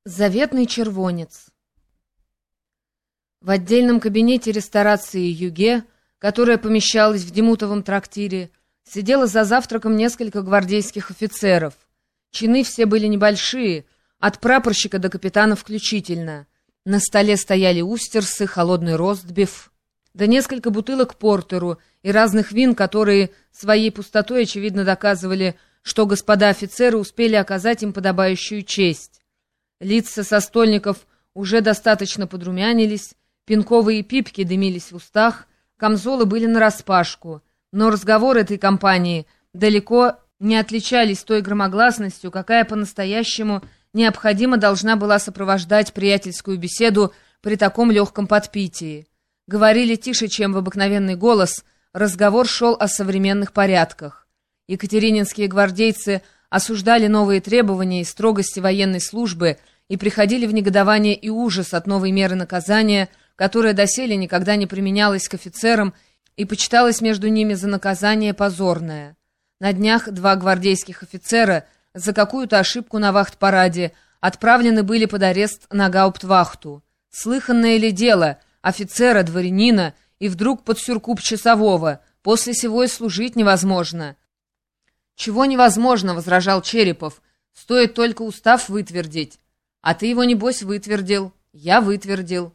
Заветный червонец. В отдельном кабинете ресторации «Юге», которая помещалась в Демутовом трактире, сидело за завтраком несколько гвардейских офицеров. Чины все были небольшие, от прапорщика до капитана включительно. На столе стояли устерсы, холодный ростбиф, да несколько бутылок портеру и разных вин, которые своей пустотой, очевидно, доказывали, что господа офицеры успели оказать им подобающую честь. Лица состольников уже достаточно подрумянились, пинковые пипки дымились в устах, камзолы были нараспашку, но разговоры этой компании далеко не отличались той громогласностью, какая по-настоящему необходимо должна была сопровождать приятельскую беседу при таком легком подпитии. Говорили тише, чем в обыкновенный голос, разговор шел о современных порядках. Екатерининские гвардейцы осуждали новые требования и строгости военной службы и приходили в негодование и ужас от новой меры наказания, которая доселе никогда не применялась к офицерам и почиталась между ними за наказание позорное. На днях 2 гвардейских офицера за какую-то ошибку на вахт-параде отправлены были под арест на гауптвахту. Слыханное ли дело офицера, дворянина и вдруг под сюркуп часового, после сего и служить невозможно. «Чего невозможно?» — возражал Черепов. «Стоит только устав вытвердить. А ты его, небось, вытвердил. Я вытвердил.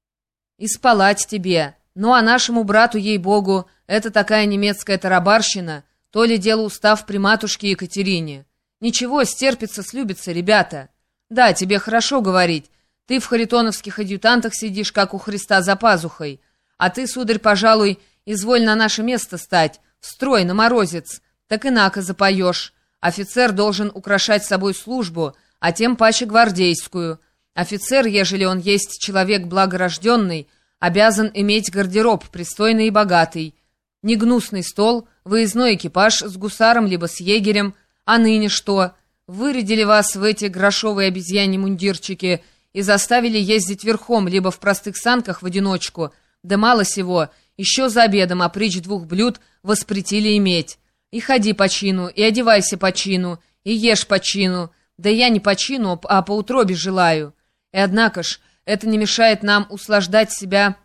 И спалать тебе. Ну, а нашему брату, ей-богу, это такая немецкая тарабарщина, то ли дело устав при матушке Екатерине. Ничего, стерпится, слюбится, ребята. Да, тебе хорошо говорить. Ты в харитоновских адъютантах сидишь, как у Христа за пазухой. А ты, сударь, пожалуй, изволь на наше место стать, в строй, на морозец. Так инако запоешь. Офицер должен украшать собой службу, а тем паче гвардейскую. Офицер, ежели он есть человек благорожденный, обязан иметь гардероб пристойный и богатый, негнусный стол, выездной экипаж с гусаром либо с егерем. А ныне что? Вырядили вас в эти грошовые обезьяньи мундирчики и заставили ездить верхом, либо в простых санках в одиночку, да мало сего, еще за обедом опричь 2 блюд воспретили иметь. И ходи по чину, и одевайся по чину, и ешь по чину. Да я не по чину, а по утробе желаю. И однако ж, это не мешает нам услаждать себя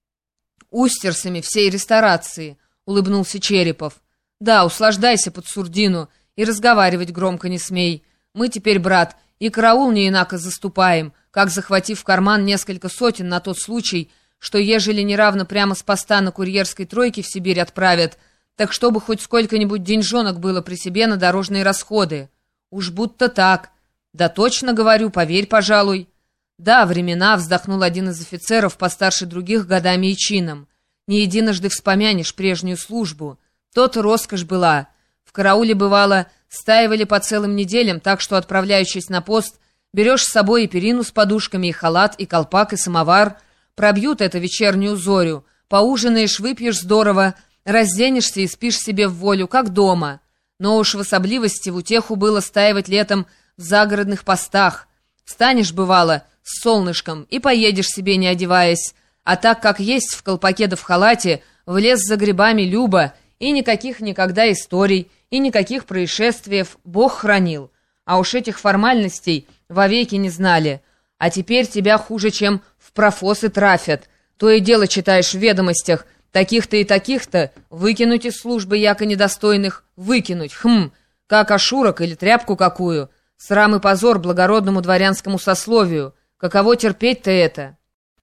устерсами всей ресторации, улыбнулся Черепов. Да, услаждайся под сурдину, и разговаривать громко не смей. Мы теперь, брат, и караул не инако заступаем, как захватив в карман несколько сотен на тот случай, что ежели неравно прямо с поста на курьерской тройке в Сибирь отправят, так чтобы хоть сколько-нибудь деньжонок было при себе на дорожные расходы. Уж будто так. Да точно говорю, поверь, пожалуй. Да, времена, вздохнул один из офицеров, постарше других годами и чином. Не единожды вспомянешь прежнюю службу. То-то роскошь была. В карауле, бывало, стаивали по целым неделям, так что, отправляючись на пост, берешь с собой и перину с подушками, и халат, и колпак, и самовар. Пробьют это вечернюю зорю. Поужинаешь, выпьешь здорово, разденешься и спишь себе в волю, как дома. Но уж в особливости в утеху было стаивать летом в загородных постах. Встанешь, бывало, с солнышком и поедешь себе, не одеваясь. А так, как есть, в колпаке да в халате, в лес за грибами любо, и никаких никогда историй, и никаких происшествий Бог хранил. А уж этих формальностей вовеки не знали. А теперь тебя хуже, чем в профосы трафят. То и дело читаешь в ведомостях, таких-то и таких-то выкинуть из службы яко недостойных, выкинуть, как ошурок или тряпку какую. Срам и позор благородному дворянскому сословию. Каково терпеть-то это?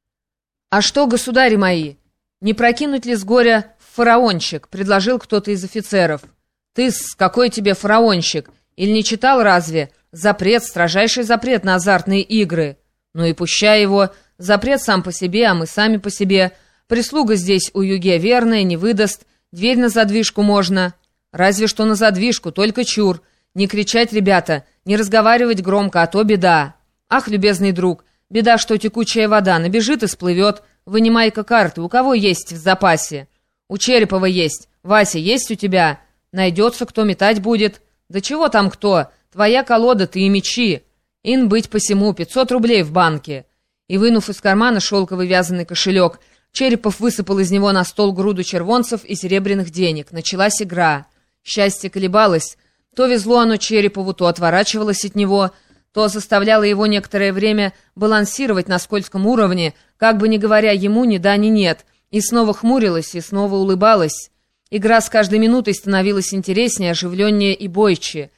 А что, государи мои, не прокинуть ли с горя в фараончик, предложил кто-то из офицеров. Ты-с, какой тебе фараончик? Или не читал разве? Запрет, строжайший запрет на азартные игры. Ну и пущай его, запрет сам по себе, а мы сами по себе. Прислуга здесь у Юге верная, не выдаст. Дверь на задвижку можно. Разве что на задвижку, только чур. Не кричать, ребята, не разговаривать громко, а то беда. Ах, любезный друг, беда, что текучая вода набежит и сплывет. Вынимай-ка карты, у кого есть в запасе? У Черепова есть. Вася, есть у тебя? Найдется, кто метать будет. Да чего там кто? Твоя колода, ты и мечи. Ин быть посему, 500 рублей в банке. И, вынув из кармана шелковый вязаный кошелек, Черепов высыпал из него на стол груду червонцев и серебряных денег. Началась игра. Счастье колебалось. То везло оно Черепову, то отворачивалось от него. то заставляло его некоторое время балансировать на скользком уровне, как бы не говоря ему ни да, ни нет, и снова хмурилась, и снова улыбалась. Игра с каждой минутой становилась интереснее, оживленнее и бойче.